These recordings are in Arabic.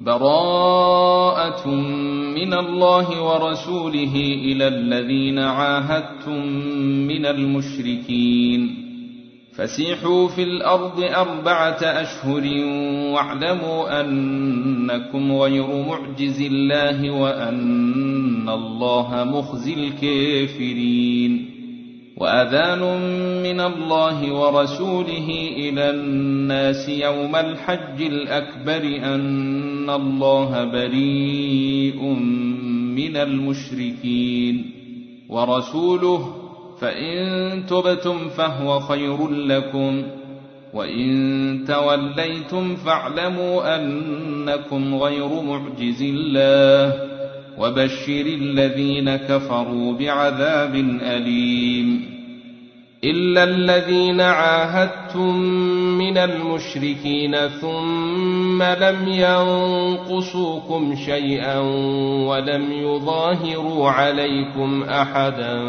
براءة من الله ورسوله إلى الذين عاهدتم من المشركين فسيحوا في الأرض 4 أشهر واعلموا أنكم غير معجز الله وأن الله مخزي الكافرين وأذان من الله ورسوله إلى الناس يوم الحج الأكبر أن الله بريء من المشركين ورسوله فإن تبتم فهو خير لكم وإن توليتم فاعلموا أنكم غير معجز الله وبشر الذين كفروا بعذاب أليم إلا الذين عاهدتم من المشركين ثم لم ينقصوكم شيئا ولم يظاهروا عليكم أحدا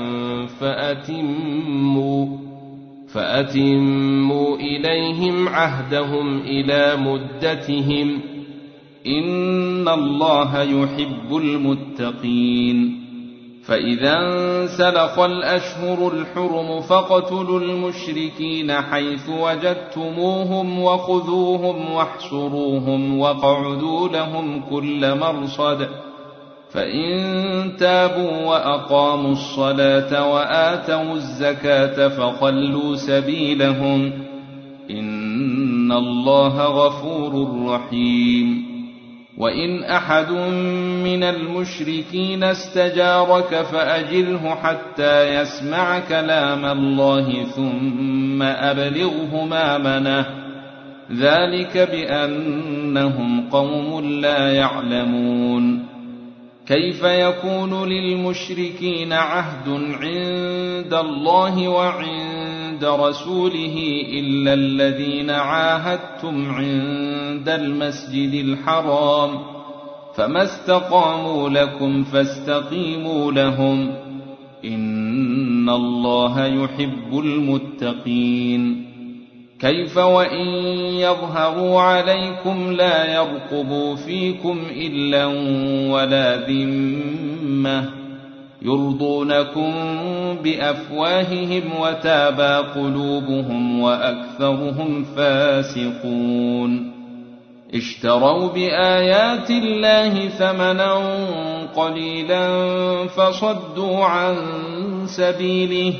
فأتموا إليهم عهدهم إلى مدتهم إن الله يحب المتقين فإذا انسلخ الأشهر الحرم فاقتلوا المشركين حيث وجدتموهم وخذوهم واحصروهم واقعدوا لهم كل مرصد فإن تابوا وأقاموا الصلاة وآتوا الزكاة فخلوا سبيلهم إن الله غفور رحيم وإن أحد من المشركين استجارك فأجره حتى يسمع كلام الله ثم أبلغه مأمنه ذلك بأنهم قوم لا يعلمون كيف يكون للمشركين عهد عند الله وعند رسوله إلا الذين عاهدتم عند المسجد الحرام فما استقاموا لكم فاستقيموا لهم إن الله يحب المتقين كيف وإن يظهروا عليكم لا يرقبوا فيكم إلا ولا ذمة يرضونكم بأفواههم وتابى قلوبهم وأكثرهم فاسقون اشتروا بآيات الله ثمنا قليلا فصدوا عن سبيله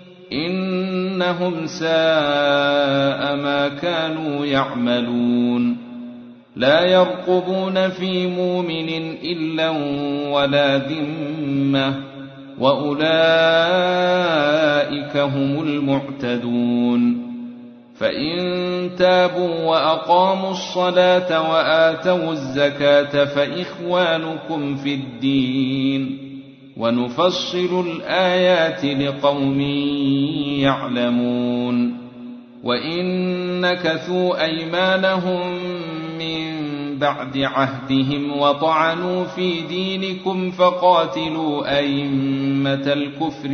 إنهم ساء ما كانوا يعملون لا يرقبون في مؤمن إلا ولا ذمة وأولئك هم المعتدون فإن تابوا وأقاموا الصلاة وآتوا الزكاة فإخوانكم في الدين ونفصل الآيات لقوم يعلمون وإن نكثوا أيمانهم من بعد عهدهم وطعنوا في دينكم فقاتلوا أئمة الكفر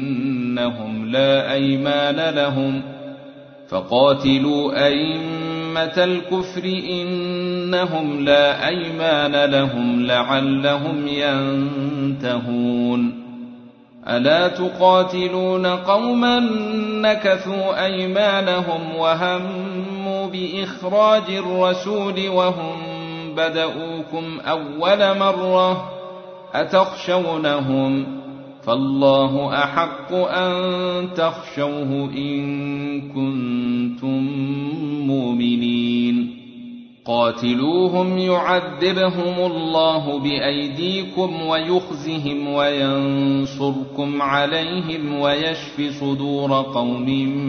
إنهم لا أيمان لهم لعلهم ينتهون ألا تقاتلون قوما نكثوا أيمانهم وهموا بإخراج الرسول وهم بدؤوكم أول مرة أتخشونهم فالله أحق أن تخشوه إن كنتم مؤمنين قاتلوهم يعذبهم الله بأيديكم ويخزهم وينصركم عليهم ويشف صدور قوم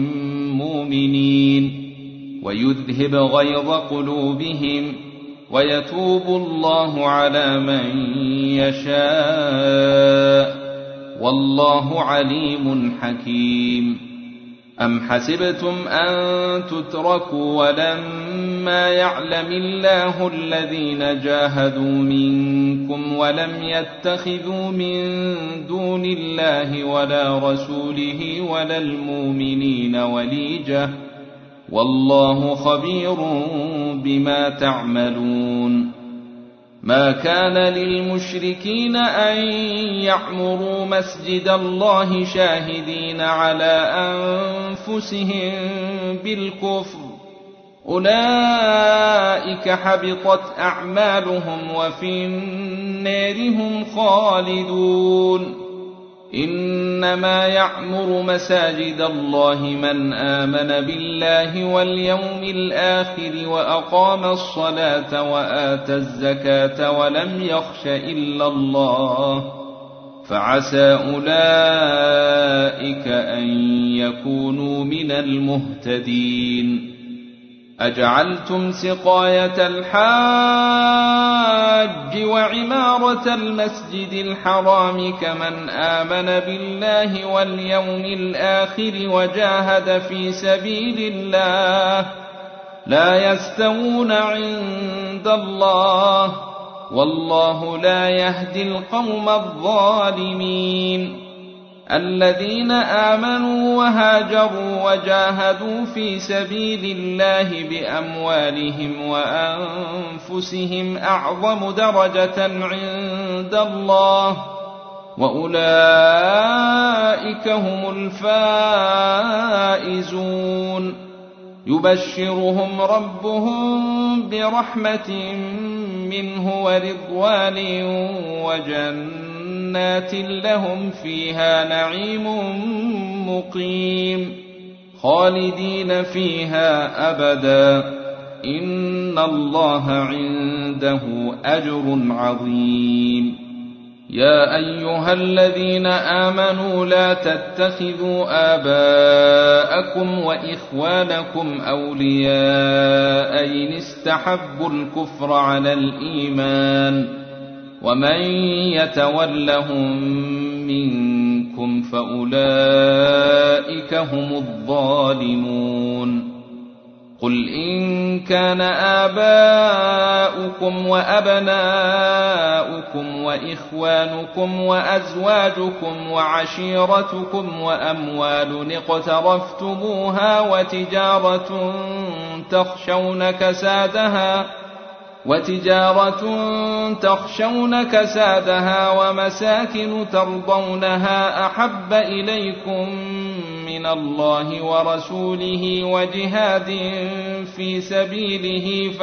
مؤمنين ويذهب غيظ قلوبهم ويتوب الله على من يشاء والله عليم حكيم أم حسبتم أن تتركوا ولما يعلم الله الذين جاهدوا منكم ولم يتخذوا من دون الله ولا رسوله ولا المؤمنين وليجة والله خبير بما تعملون ما كان للمشركين أن يعمروا مسجد الله شاهدين على أنفسهم بالكفر، أولئك حبطت أعمالهم وفي النار هم خالدون. إنما يعمر مساجد الله من آمن بالله واليوم الآخر وأقام الصلاة وآتى الزكاة ولم يخش إلا الله، فعسى أولئك أن يكونوا من المهتدين. أجعلتم سقاية الحاج وعمارة المسجد الحرام كمن آمن بالله واليوم الآخر وجاهد في سبيل الله لا يستوون عند الله، والله لا يهدي القوم الظالمين. الذين آمنوا وهاجروا وجاهدوا في سبيل الله بأموالهم وأنفسهم أعظم درجة عند الله، وأولئك هم الفائزون. يبشرهم ربهم برحمة منه ورضوان وجنات لهم فيها نعيم مقيم خالدين فيها أبدا، إن الله عنده أجر عظيم. يا أيها الذين آمنوا لا تتخذوا آباءكم وإخوانكم أولياء إن استحبوا الكفر على الإيمان، ومن يتولهم منكم فأولئك هم الظالمون. قل إن كان آباؤكم وأبناؤكم وإخوانكم وأزواجكم وعشيرتكم وأموال اقترفتموها وتجارة تخشون كسادها ومساكن ترضونها أحب إليكم من الله ورسوله وجهاد في سبيله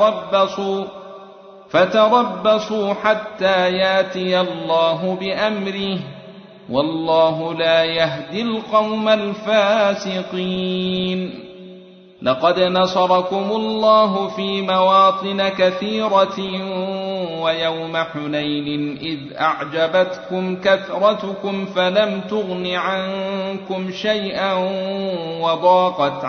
فتربصوا حتى ياتي الله بأمره، والله لا يهدي القوم الفاسقين. لقد نصركم الله في مواطن كثيرة ويوم حنين إذ أعجبتكم كثرتكم فلم تغن عنكم شيئا وضاقت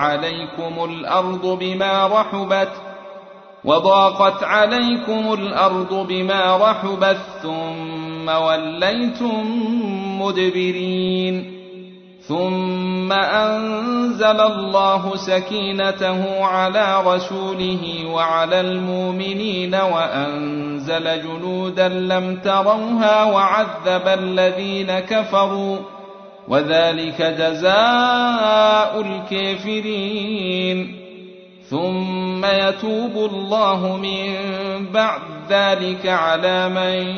عليكم الأرض بما رحبت ثم وليتم مدبرين. ثم أنزل الله سكينته على رسوله وعلى المؤمنين وأنزل جنودا لم تروها وعذب الذين كفروا، وذلك جزاء الكافرين. ثم يتوب الله من بعد ذلك على من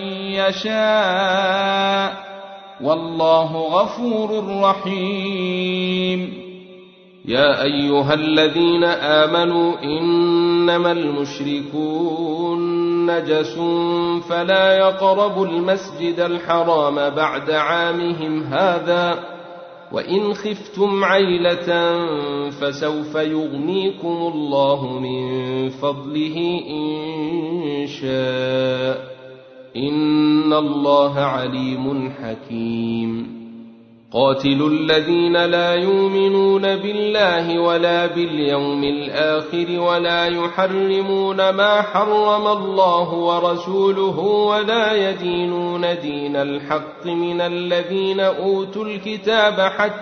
يشاء، والله غفور رحيم. يا أيها الذين آمنوا إنما المشركون نجس فلا يقربوا المسجد الحرام بعد عامهم هذا، وإن خفتم عيلة فسوف يغنيكم الله من فضله إن شاء، إن الله عليم حكيم. قاتلوا الذين لا يؤمنون بالله ولا باليوم الآخر ولا يحرمون ما حرم الله ورسوله ولا يدينون دين الحق من الذين أوتوا الكتاب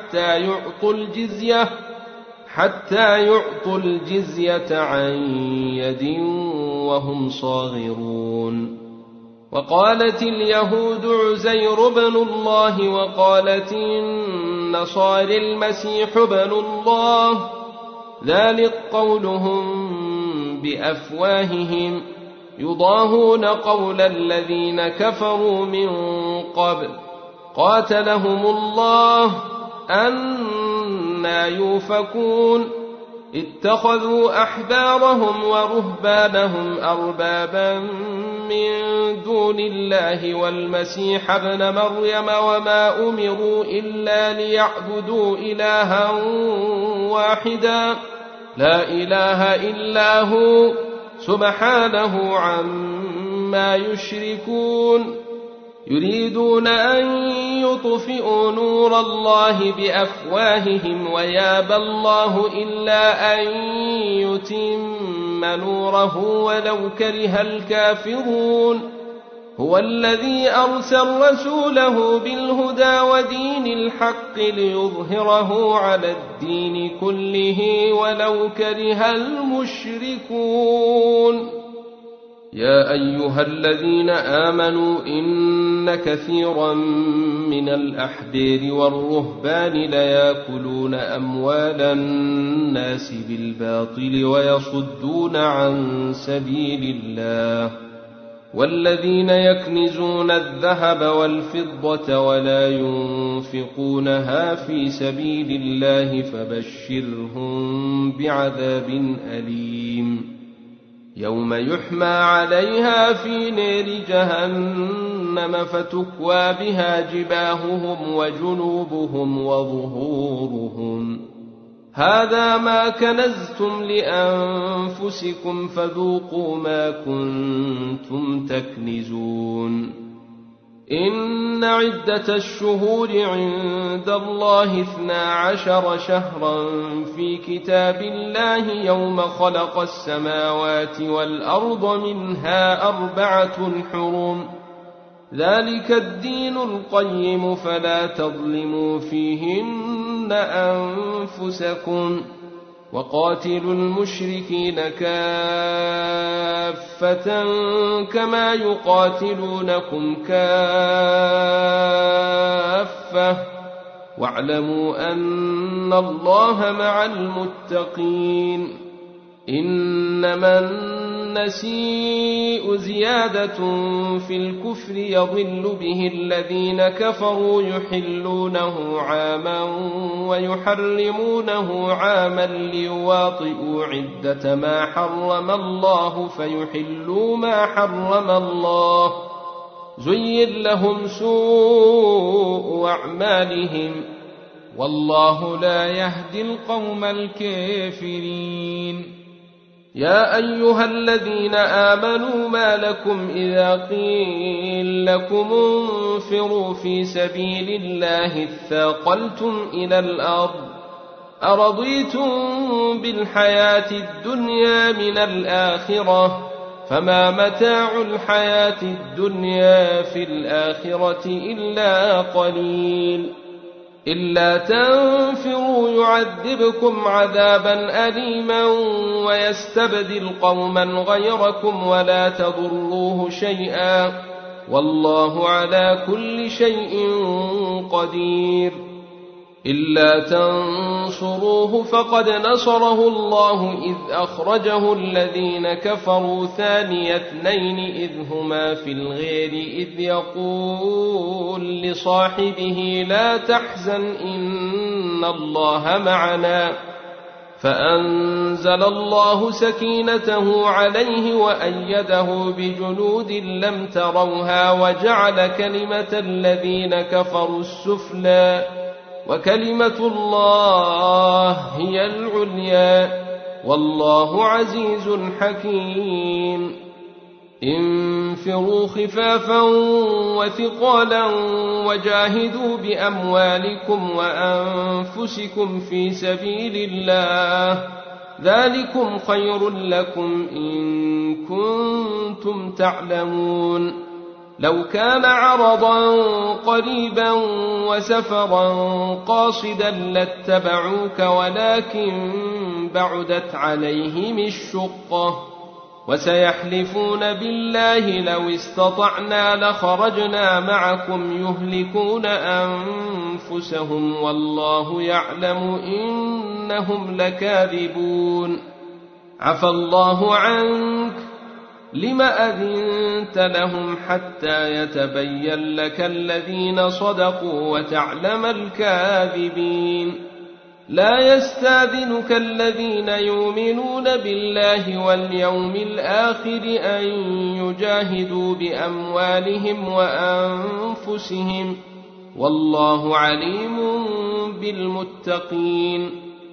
حتى يعطوا الجزية عن يد وهم صاغرون. وقالت اليهود عزير بن الله وقالت النصارى المسيح بن الله، ذلك قولهم بأفواههم يضاهون قول الذين كفروا من قبل قاتلهم الله أنى يؤفكون اتخذوا أحبارهم ورهبانهم أربابا من دون الله والمسيح ابن مريم وما أمروا إلا ليعبدوا إلها واحدا لا إله إلا هو سبحانه عما يشركون يريدون أن يطفئوا نور الله بأفواههم ويابى الله إلا أن يتم نوره ولو كره الكافرون هو الذي أرسل رسوله بالهدى ودين الحق ليظهره على الدين كله ولو كره المشركون يا أيها الذين آمنوا إن كثيرا من الأحبار والرهبان ليأكلون أموال الناس بالباطل ويصدون عن سبيل الله والذين يكنزون الذهب والفضة ولا ينفقونها في سبيل الله فبشرهم بعذاب أليم يوم يحمى عليها في نار جهنم فتكوى بها جباههم وجنوبهم وظهورهم هذا ما كنزتم لأنفسكم فذوقوا ما كنتم تكنزون إن عدة الشهور عند الله 12 شهرا في كتاب الله يوم خلق السماوات والأرض منها 4 حرم ذلك الدين القيم فلا تظلموا فيهن أنفسكم وقاتلوا المشركين كافة كما يقاتلونكم كافة واعلموا أن الله مع المتقين إنما النسيء زيادة في الكفر يضل به الذين كفروا يحلونه عاما ويحرمونه عاما ليواطئوا عدة ما حرم الله فيحلوا ما حرم الله زين لهم سوء أعمالهم والله لا يهدي القوم الكافرين يا أيها الذين آمنوا ما لكم إذا قيل لكم انفروا في سبيل الله اثاقلتم إلى الأرض أرضيتم بالحياة الدنيا من الآخرة فما متاع الحياة الدنيا في الآخرة إلا قليل إلا تنفروا يعذبكم عذابا أليما ويستبدل قوما غيركم ولا تضروه شيئا والله على كل شيء قدير إلا تنصروه فقد نصره الله إذ أخرجه الذين كفروا ثاني 2 إذ هما في الغير إذ يقول لصاحبه لا تحزن إن الله معنا فأنزل الله سكينته عليه وأيده بجنود لم تروها وجعل كلمة الذين كفروا السفلى وكلمة الله هي العليا والله عزيز حكيم انفروا خفافا وثقالا وجاهدوا بأموالكم وأنفسكم في سبيل الله ذلكم خير لكم إن كنتم تعلمون لو كان عرضا قريبا وسفرا قاصدا لاتبعوك ولكن بعدت عليهم الشقة وسيحلفون بالله لو استطعنا لخرجنا معكم يهلكون أنفسهم والله يعلم إنهم لكاذبون عفى الله عنك لم أذنت لهم حتى يتبين لك الذين صدقوا وتعلم الكاذبين لا يستأذنك الذين يؤمنون بالله واليوم الآخر أن يجاهدوا بأموالهم وأنفسهم والله عليم بالمتقين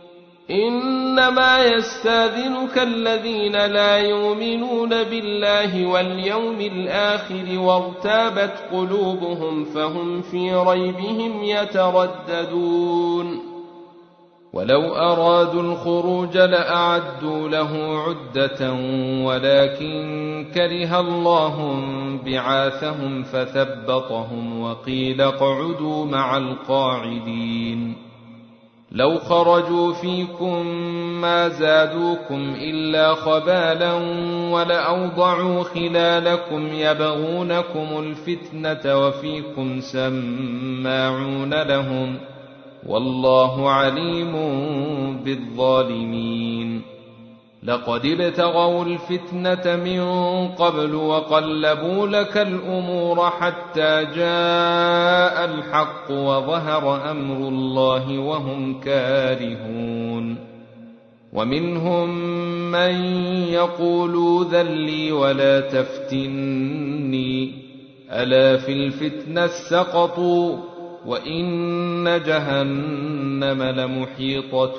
إنما يستأذنك الذين لا يؤمنون بالله واليوم الآخر وارتابت قلوبهم فهم في ريبهم يترددون ولو أرادوا الخروج لأعدوا له عدة ولكن كره الله بعاثهم فثبطهم وقيل اقعدوا مع القاعدين لو خرجوا فيكم ما زادوكم إلا خبالا ولأوضعوا خلالكم يبغونكم الفتنة وفيكم سماعون لهم والله عليم بالظالمين لقد ابتغوا الفتنة من قبل وقلبوا لك الأمور حتى جاء الحق وظهر أمر الله وهم كارهون ومنهم من يقول ذل لي ولا تفتني ألا في الفتنة سقطوا وإن جهنم لمحيطة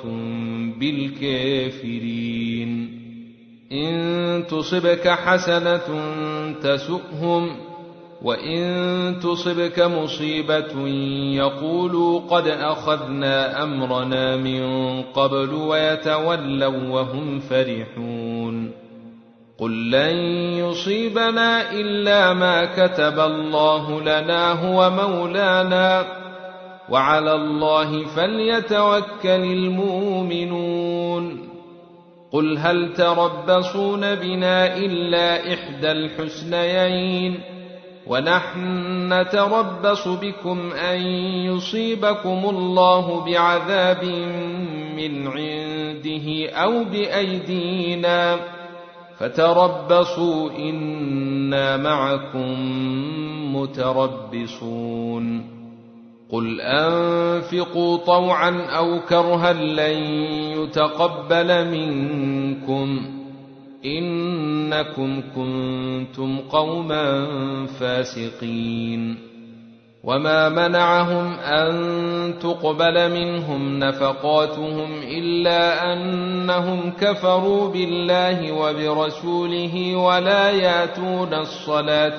بالكافرين إن تصبك حسنة تسؤهم وإن تصبك مصيبة يقولوا قد أخذنا أمرنا من قبل ويتولوا وهم فرحون قل لن يصيبنا إلا ما كتب الله لنا هو مولانا وعلى الله فليتوكل المؤمنون قل هل تربصون بنا إلا إحدى الحسنيين ونحن نتربص بكم أن يصيبكم الله بعذاب من عنده أو بأيدينا فتربصوا إنا معكم متربصون قل أنفقوا طوعا أو كرها لن يتقبل منكم إنكم كنتم قوما فاسقين وما منعهم أن تقبل منهم نفقاتهم إلا أنهم كفروا بالله وبرسوله ولا يأتون الصلاة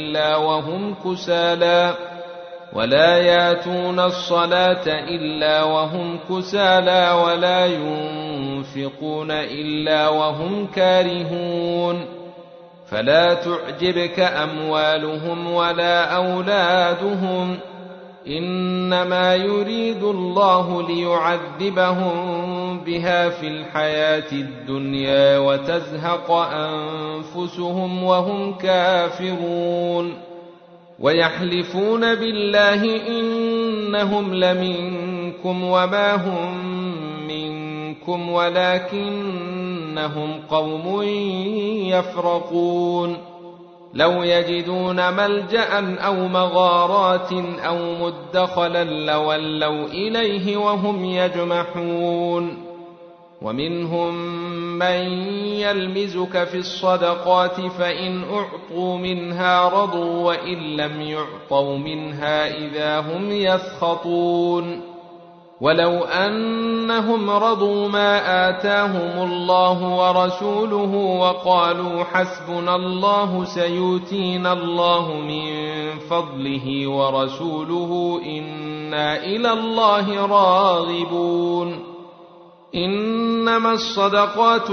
إلا وهم كسالى ولا ينفقون إلا وهم كارهون فلا تعجبك أموالهم ولا أولادهم إنما يريد الله ليعذبهم بها في الحياة الدنيا وتزهق أنفسهم وهم كافرون ويحلفون بالله إنهم لمنكم وما هم منكم ولكنهم قوم يفرقون لو يجدون ملجأ أو مغارات أو مدخلا لولوا إليه وهم يجمحون ومنهم من يلمزك في الصدقات فإن أعطوا منها رضوا وإن لم يعطوا منها إذا هم يسخطون ولو أنهم رضوا ما آتاهم الله ورسوله وقالوا حسبنا الله سيؤتينا الله من فضله ورسوله إنا إلى الله راغبون إنما الصدقات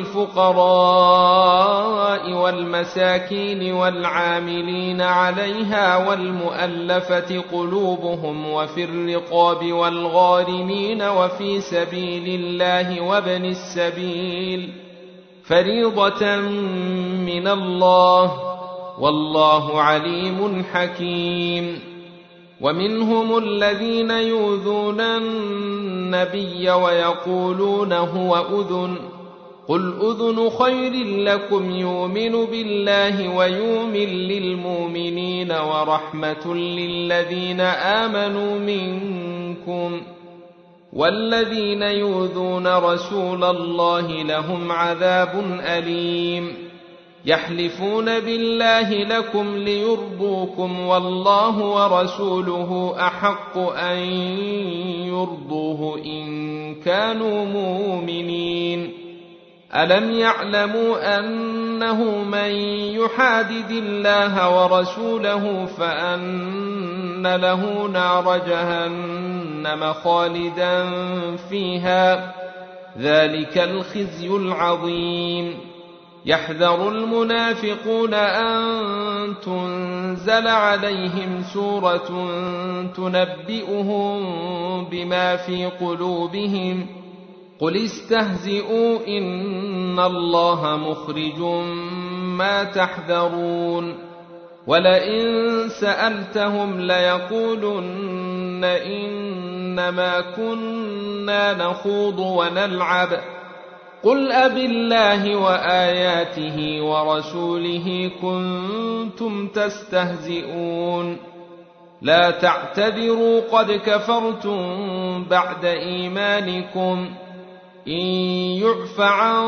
للفقراء والمساكين والعاملين عليها والمؤلفة قلوبهم وفي الرقاب والغارمين وفي سبيل الله وابن السبيل فريضة من الله والله عليم حكيم ومنهم الذين يؤذون النبي ويقولون هو أذن قل أذن خير لكم يؤمن بالله ويؤمن للمؤمنين ورحمة للذين آمنوا منكم، والذين يؤذون رسول الله لهم عذاب أليم. يحلفون بالله لكم ليرضوكم والله ورسوله أحق أن يرضوه إن كانوا مؤمنين. ألم يعلموا أنه من يحادد الله ورسوله فأن له نار جهنم خالدا فيها، ذلك الخزي العظيم. يحذر المنافقون أن تنزل عليهم سورة تنبئهم بما في قلوبهم، قل استهزئوا إن الله مخرج ما تحذرون. ولئن سألتهم ليقولن إنما كنا نخوض ونلعب، قل أبالله وآياته ورسوله كنتم تستهزئون. لا تعتذروا قد كفرتم بعد إيمانكم، إن يعف عن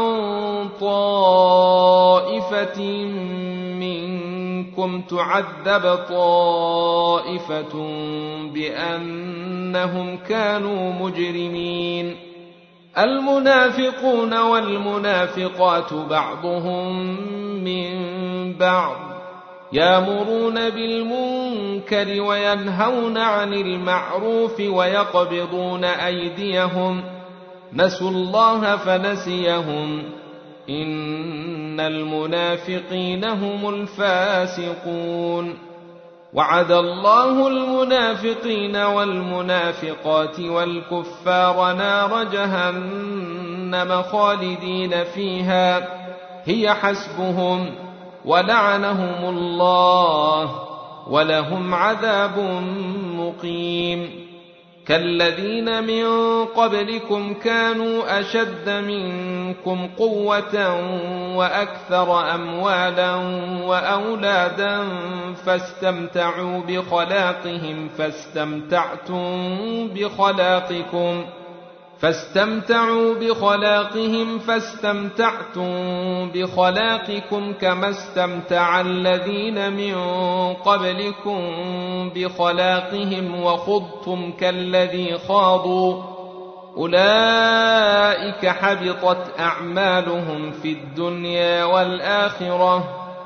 طائفة منكم تعذب طائفة بأنهم كانوا مجرمين. المنافقون والمنافقات بعضهم من بعض، يأمرون بالمنكر وينهون عن المعروف ويقبضون أيديهم، نسوا الله فنسيهم، إن المنافقين هم الفاسقون. وعد الله المنافقين والمنافقات والكفار نار جهنم خالدين فيها هي حسبهم، ولعنهم الله ولهم عذاب مقيم. كالذين من قبلكم كانوا أشد منكم قوة وأكثر أموالا وأولادا فاستمتعوا بخلاقهم فاستمتعتم بخلاقكم كما استمتع الذين من قبلكم بخلاقهم وخضتم كالذي خاضوا، أولئك حبطت أعمالهم في الدنيا والآخرة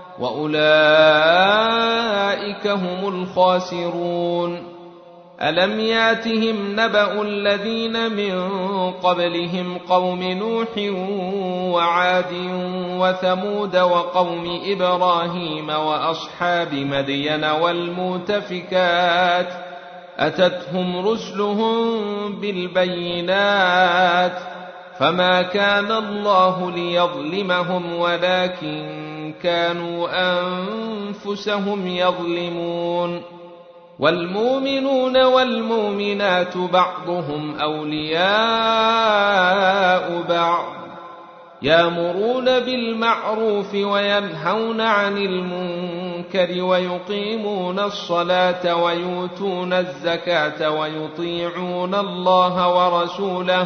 وأولئك هم الخاسرون. ألم ياتهم نبأ الذين من قبلهم قوم نوح وعاد وثمود وقوم إبراهيم وأصحاب مدين والمؤتفكات، أتتهم رسلهم بالبينات فما كان الله ليظلمهم ولكن كانوا أنفسهم يظلمون. والمؤمنون والمؤمنات بعضهم أولياء بعض، يأمرون بالمعروف وينهون عن المنكر ويقيمون الصلاة ويؤتون الزكاة ويطيعون الله ورسوله،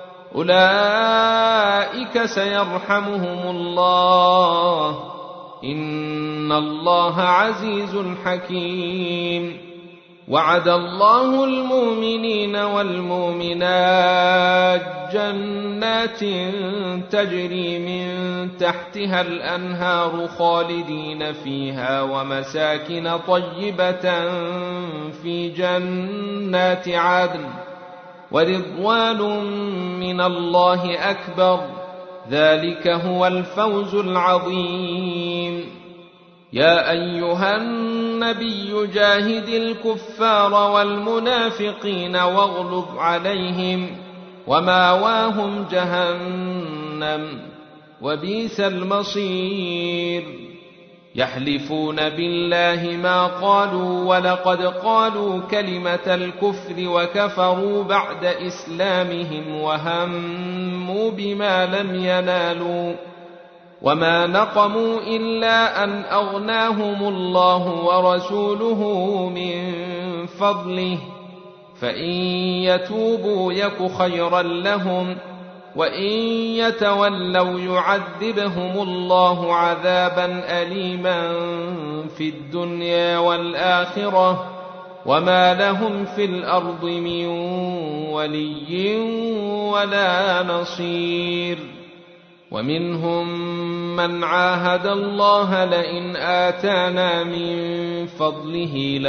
أولئك سيرحمهم الله، إن الله عزيز حكيم. وعد الله المؤمنين والمؤمنات جنات تجري من تحتها الأنهار خالدين فيها ومساكن طيبة في جنات عدن ورضوان من الله أكبر، ذلك هو الفوز العظيم. يا أيها النبي جاهد الكفار والمنافقين واغلظ عليهم وماواهم جهنم وبئس المصير. يحلفون بالله ما قالوا ولقد قالوا كلمة الكفر وكفروا بعد إسلامهم وهموا بما لم ينالوا وما نقموا إلا أن أغناهم الله ورسوله من فضله فإن يتوبوا يك خيرا لهم وإن يتولوا يعذبهم الله عذابا أليما في الدنيا والآخرة وما لهم في الأرض من ولي ولا نصير. ومنهم من عاهد الله لئن آتانا من فضله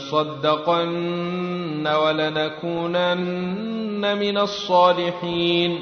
لنصدقن ولنكونن من الصالحين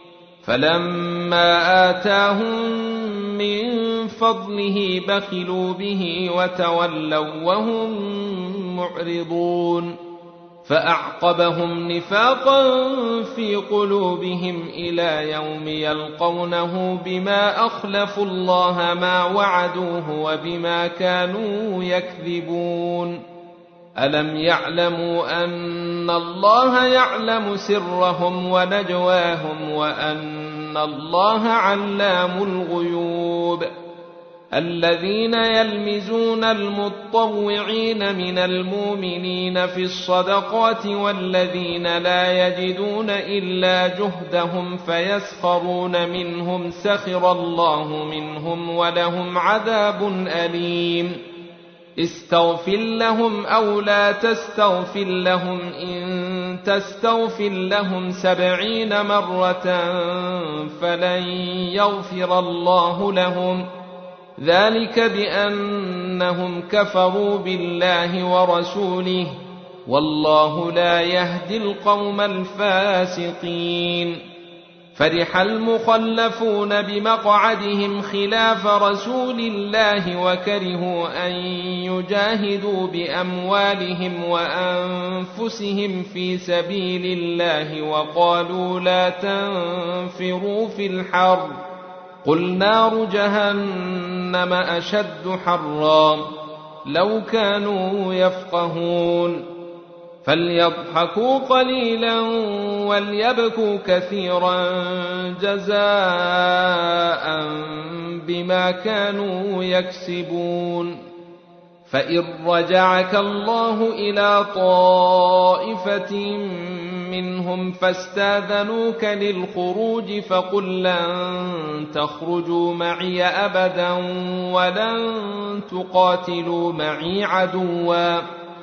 فلما آتاهم من فضله بخلوا به وتولوا وهم معرضون فأعقبهم نفاقا في قلوبهم إلى يوم يلقونه بما أخلفوا الله ما وعدوه وبما كانوا يكذبون. ألم يعلموا أن الله يعلم سرهم ونجواهم وأن الله علام الغيوب. الذين يلمزون المطوعين من المؤمنين في الصدقات والذين لا يجدون إلا جهدهم فيسخرون منهم سخر الله منهم ولهم عذاب أليم. استغفر لهم أو لا تستغفر لهم إن تستغفر لهم 70 مرة فلن يغفر الله لهم ذلك بأنهم كفروا بالله ورسوله والله لا يهدي القوم الفاسقين. فرح المخلفون بمقعدهم خلاف رسول الله وكرهوا أن يجاهدوا بأموالهم وأنفسهم في سبيل الله وقالوا لا تنفروا في الحر قل نار جهنم أشد حرا لو كانوا يفقهون. فليضحكوا قليلا وليبكوا كثيرا جزاء بما كانوا يكسبون. فإن رجعك الله إلى طائفة منهم فاستاذنوك للخروج فقل لن تخرجوا معي أبدا ولن تقاتلوا معي عدوا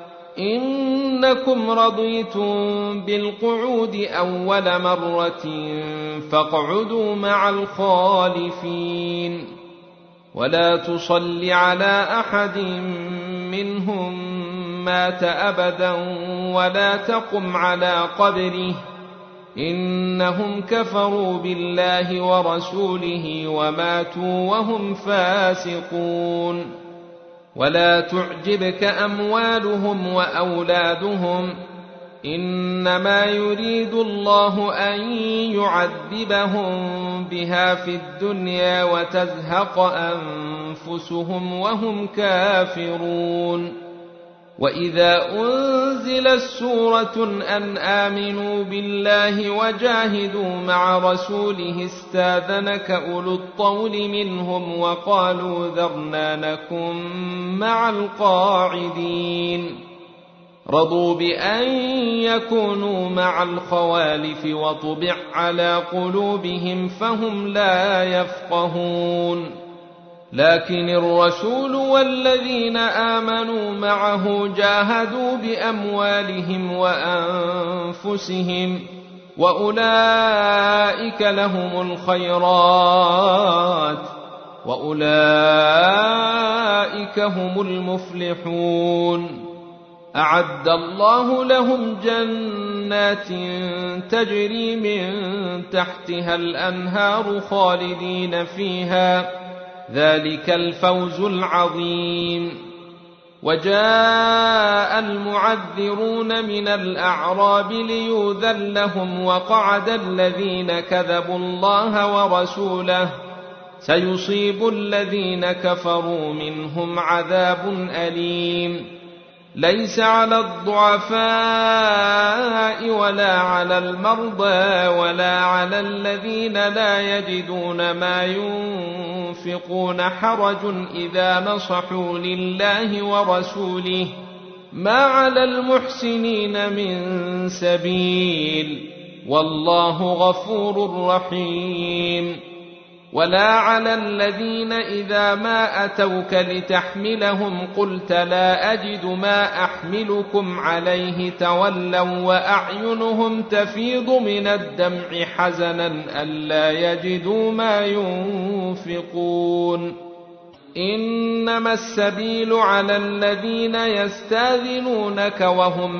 إنكم رضيتم بالقعود أول مرة فاقعدوا مع الخالفين. ولا تصل على أحد منهم مات أبدا ولا تقم على قبره إنهم كفروا بالله ورسوله وماتوا وهم فاسقون. ولا تعجبك أموالهم وأولادهم إنما يريد الله أن يعذبهم بها في الدنيا وتزهق أنفسهم وهم كافرون. وإذا أنزلت سورة أن آمنوا بالله وجاهدوا مع رسوله استاذنك أولو الطول منهم وقالوا ذرنا نكن مع القاعدين. رضوا بأن يكونوا مع الخوالف وطبع على قلوبهم فهم لا يفقهون. لكن الرسول والذين آمنوا معه جاهدوا بأموالهم وأنفسهم وأولئك لهم الخيرات وأولئك هم المفلحون. أعد الله لهم جنات تجري من تحتها الأنهار خالدين فيها ذلك الفوز العظيم. وجاء المعذرون من الأعراب ليؤذن لهم وقعد الذين كذبوا الله ورسوله سيصيب الذين كفروا منهم عذاب أليم. ليس على الضعفاء ولا على المرضى ولا على الذين لا يجدون ما ينفقون حرج إذا نصحوا لله ورسوله، ما على المحسنين من سبيل، والله غفور رحيم. ولا على الذين إذا ما أتوك لتحملهم قلت لا أجد ما أحملكم عليه تولوا وأعينهم تفيض من الدمع حزنا ألا يجدوا ما ينفقون. إنما السبيل على الذين يستاذنونك وهم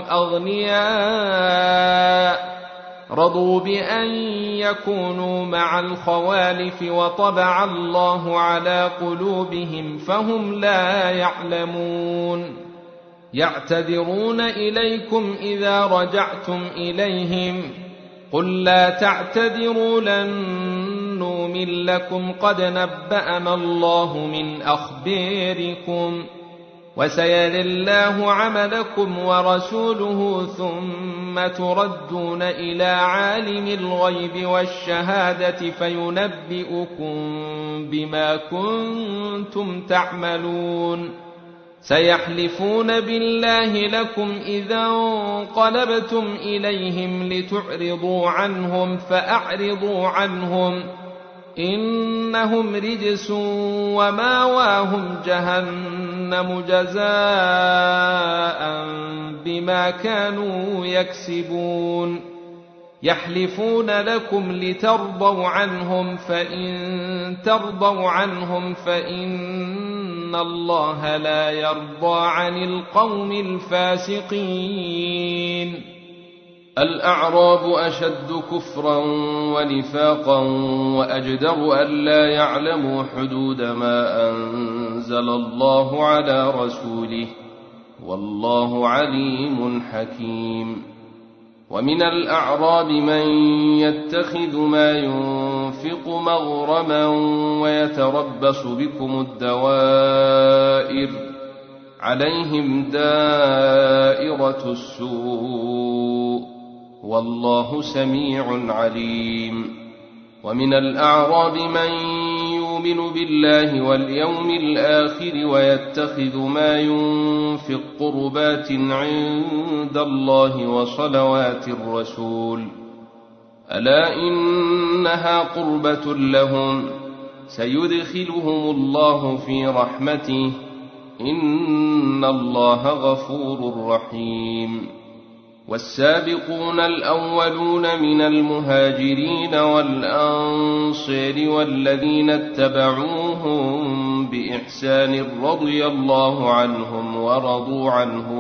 أغنياء رضوا بأن يكونوا مع الخوالف وطبع الله على قلوبهم فهم لا يعلمون. يعتذرون إليكم إذا رجعتم إليهم قل لا تعتذروا لن نؤمن لكم قد نبأنا الله من أخباركم وسيري الله عملكم ورسوله ثم تردون إلى عالم الغيب والشهادة فينبئكم بما كنتم تعملون. سيحلفون بالله لكم إذا انقلبتم إليهم لتعرضوا عنهم فأعرضوا عنهم إنهم رجس وماواهم جهنم جزاء بما كانوا يكسبون. يحلفون لكم لترضوا عنهم فإن ترضوا عنهم فإن الله لا يرضى عن القوم الفاسقين. الأعراب أشد كفرا ونفاقا وأجدر ألا يعلموا حدود ما أنزل الله على رسوله والله عليم حكيم. ومن الأعراب من يتخذ ما ينفق مغرما ويتربص بكم الدوائر عليهم دائرة السوء والله سميع عليم. ومن الأعراب من يؤمن بالله واليوم الآخر ويتخذ ما ينفق قربات عند الله وصلوات الرسول ألا إنها قربة لهم سيدخلهم الله في رحمته إن الله غفور رحيم. والسابقون الأولون من المهاجرين والأنصار والذين اتبعوهم بإحسان رضي الله عنهم ورضوا عنه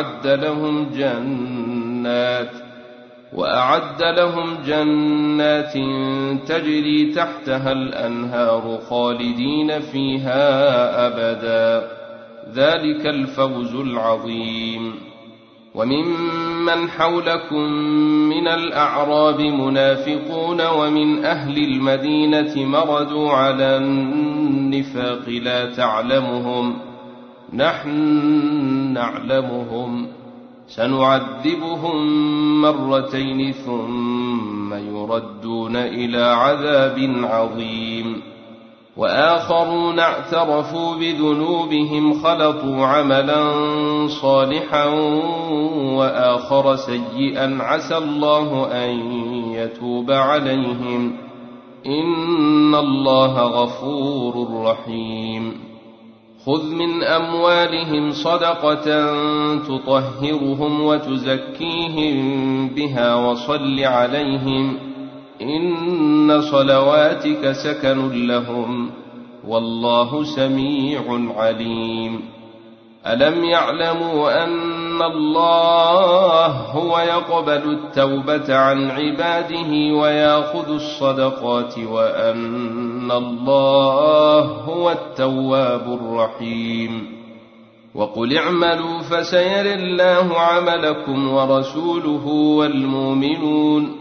وأعد لهم جنات تجري تحتها الأنهار خالدين فيها أبدا ذلك الفوز العظيم. وممن حولكم من الأعراب منافقون ومن أهل المدينة مردوا على النفاق لا تعلمهم نحن نعلمهم سنعذبهم مرتين ثم يردون إلى عذاب عظيم. وآخرون اعترفوا بذنوبهم خلطوا عملا صالحا وآخر سيئا عسى الله أن يتوب عليهم إن الله غفور رحيم. خذ من أموالهم صدقة تطهرهم وتزكيهم بها وصل عليهم إن صلواتك سكن لهم والله سميع عليم. ألم يعلموا أن الله هو يقبل التوبة عن عباده ويأخذ الصدقات وأن الله هو التواب الرحيم. وقل اعملوا فسيرى الله عملكم ورسوله والمؤمنون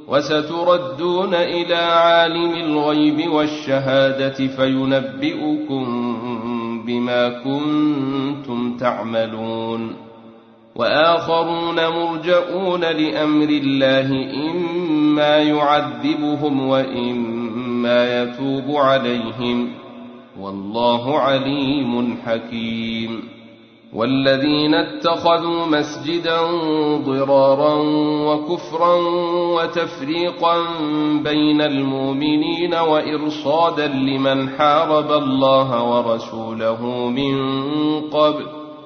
وستردون إلى عالم الغيب والشهادة فينبئكم بما كنتم تعملون وآخرون مرجؤون لأمر الله إما يعذبهم وإما يتوب عليهم والله عليم حكيم والذين اتخذوا مسجدا ضرارا وكفرا وتفريقا بين المؤمنين وإرصادا لمن حارب الله ورسوله من قبل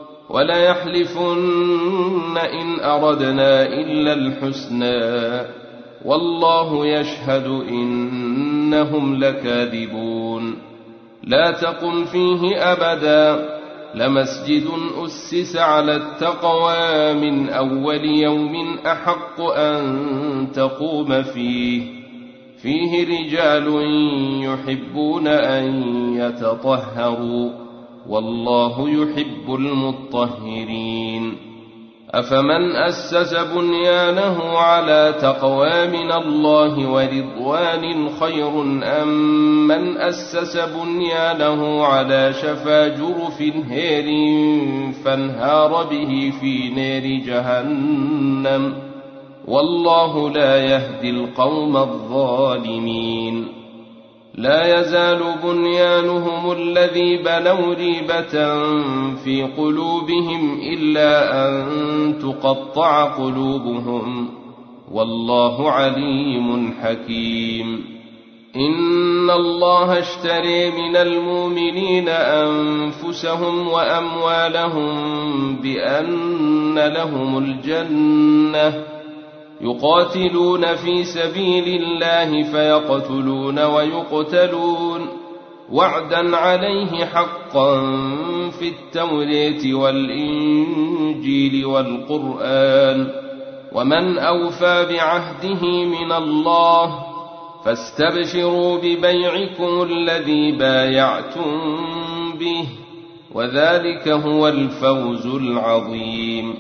وليحلفن إن أردنا إلا الحسنى والله يشهد إنهم لكاذبون لا تقم فيه أبدا لمسجد أسس على التقوى من أول يوم أحق أن تقوم فيه رجال يحبون أن يتطهروا والله يحب المطهرين أفمن أسس بنيانه على تقوى من الله ورضوان خير أم من أسس بنيانه على شفا جرف هير فانهار به في نار جهنم والله لا يهدي القوم الظالمين لا يزال بنيانهم الذي بنوا ريبة في قلوبهم إلا أن تقطع قلوبهم والله عليم حكيم إن الله اشتري من المؤمنين أنفسهم وأموالهم بأن لهم الجنة يقاتلون في سبيل الله فيقتلون ويقتلون وعدا عليه حقا في التوراة والإنجيل والقرآن ومن أوفى بعهده من الله فاستبشروا ببيعكم الذي بايعتم به وذلك هو الفوز العظيم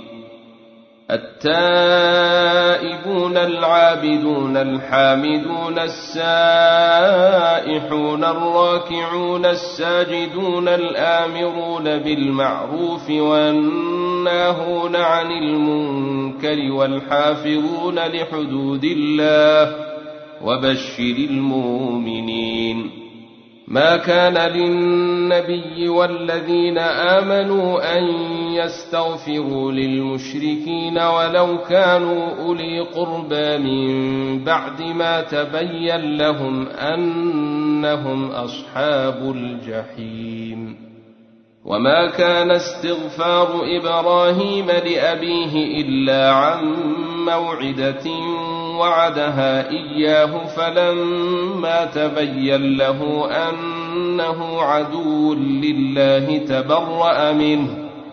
التائبون العابدون الحامدون السائحون الراكعون الساجدون الآمرون بالمعروف والناهون عن المنكر والحافظون لحدود الله وبشر المؤمنين ما كان للنبي والذين آمنوا أن يستغفروا للمشركين ولو كانوا أولي قربى من بعد ما تبين لهم أنهم أصحاب الجحيم وما كان استغفار إبراهيم لأبيه إلا عن موعدة وعدها إياه فلما تبين له أنه عدو لله تبرأ منه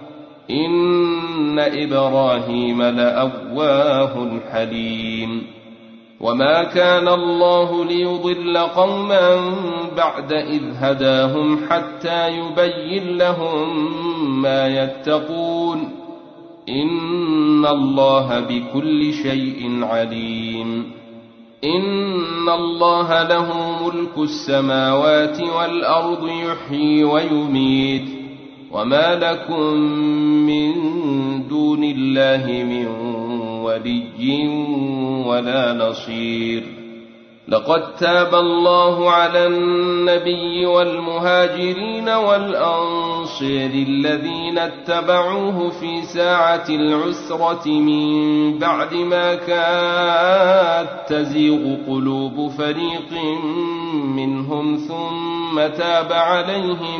إن إبراهيم لأواه حليم وما كان الله ليضل قوما بعد إذ هداهم حتى يبين لهم ما يتقون إن الله بكل شيء عليم إن الله له ملك السماوات والأرض يحيي ويميت وما لكم من دون الله من ولي ولا نصير لقد تاب الله على النبي والمهاجرين والأنصار الذين اتبعوه في ساعة العسرة من بعد ما كاد تزيغ قلوب فريق منهم ثم تاب عليهم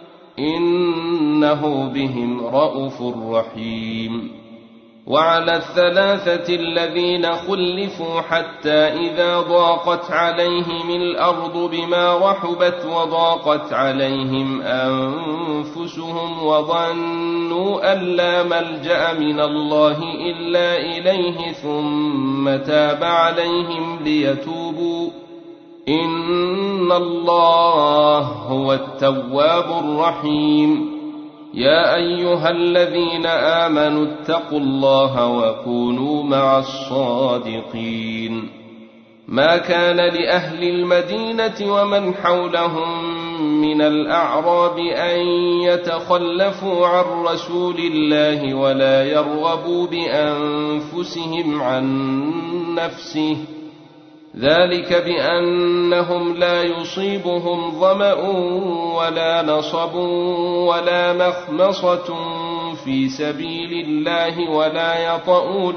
إنه بهم رءوف رحيم وعلى الثلاثة الذين خلفوا حتى إذا ضاقت عليهم الأرض بما رحبت وضاقت عليهم أنفسهم وظنوا أن لا ملجأ من الله إلا إليه ثم تاب عليهم ليتوبوا إن الله هو التواب الرحيم يا أيها الذين آمنوا اتقوا الله وكونوا مع الصادقين ما كان لأهل المدينة ومن حولهم من الأعراب أن يتخلفوا عن رسول الله ولا يرغبوا بأنفسهم عن نفسه، ذلك بأنهم لا يصيبهم ظمأ ولا نصب ولا مخمصة في سبيل الله ولا يطؤون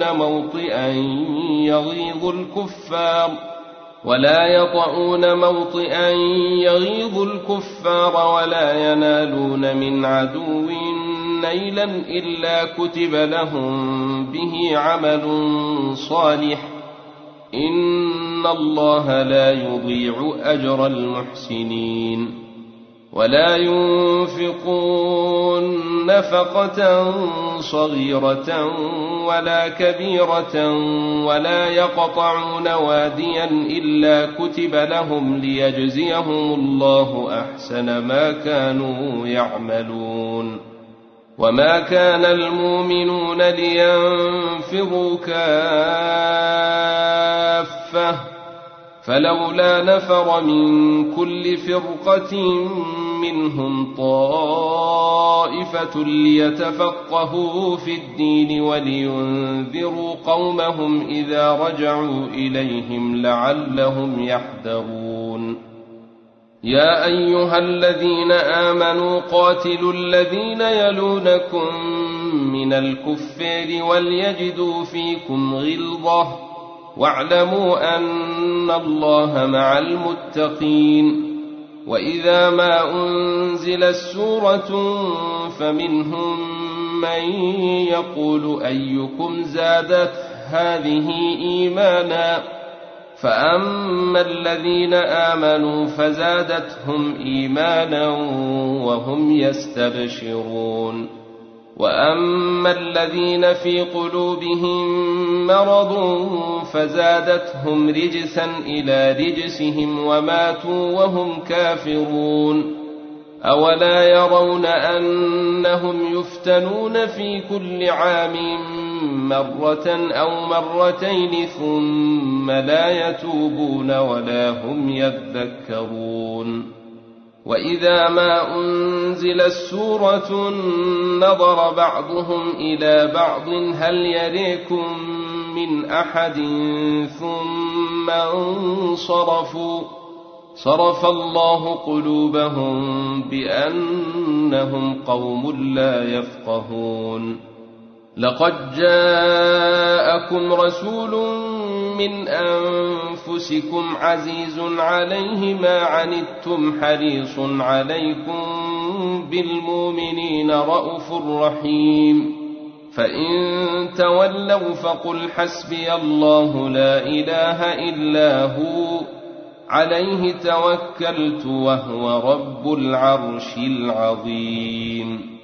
موطئا يغيظ الكفار ولا ينالون من عدو نيلا إلا كتب لهم به عمل صالح، إن الله لا يضيع أجر المحسنين. ولا ينفقون نفقة صغيرة ولا كبيرة ولا يقطعون واديا إلا كتب لهم ليجزيهم الله أحسن ما كانوا يعملون. وما كان المؤمنون لينفروا كافة فلولا نفر من كل فرقة منهم طائفة ليتفقهوا في الدين ولينذروا قومهم إذا رجعوا إليهم لعلهم يحذرون. يا أيها الذين آمنوا قاتلوا الذين يلونكم من الكفار وليجدوا فيكم غلظة واعلموا أن الله مع المتقين. وإذا ما أنزلت سورة فمنهم من يقول أيكم زادت هذه إيمانا، فأما الذين آمنوا فزادتهم إيمانا وهم يستبشرون، وأما الذين في قلوبهم مرض فزادتهم رجسا إلى رجسهم وماتوا وهم كافرون. أولا يرون أنهم يفتنون في كل عام مرة أو مرتين ثم لا يتوبون ولا هم يذكرون. وإذا ما أنزلت سورة نظر بعضهم إلى بعض هل يريكم من أحد ثم انصرفوا، صرف الله قلوبهم بأنهم قوم لا يفقهون. لقد جاءكم رسول من أنفسكم عزيز عليه ما عنتم حريص عليكم بالمؤمنين رءوف رحيم. فإن تولوا فقل حسبي الله لا إله إلا هو عليه توكلت وهو رب العرش العظيم.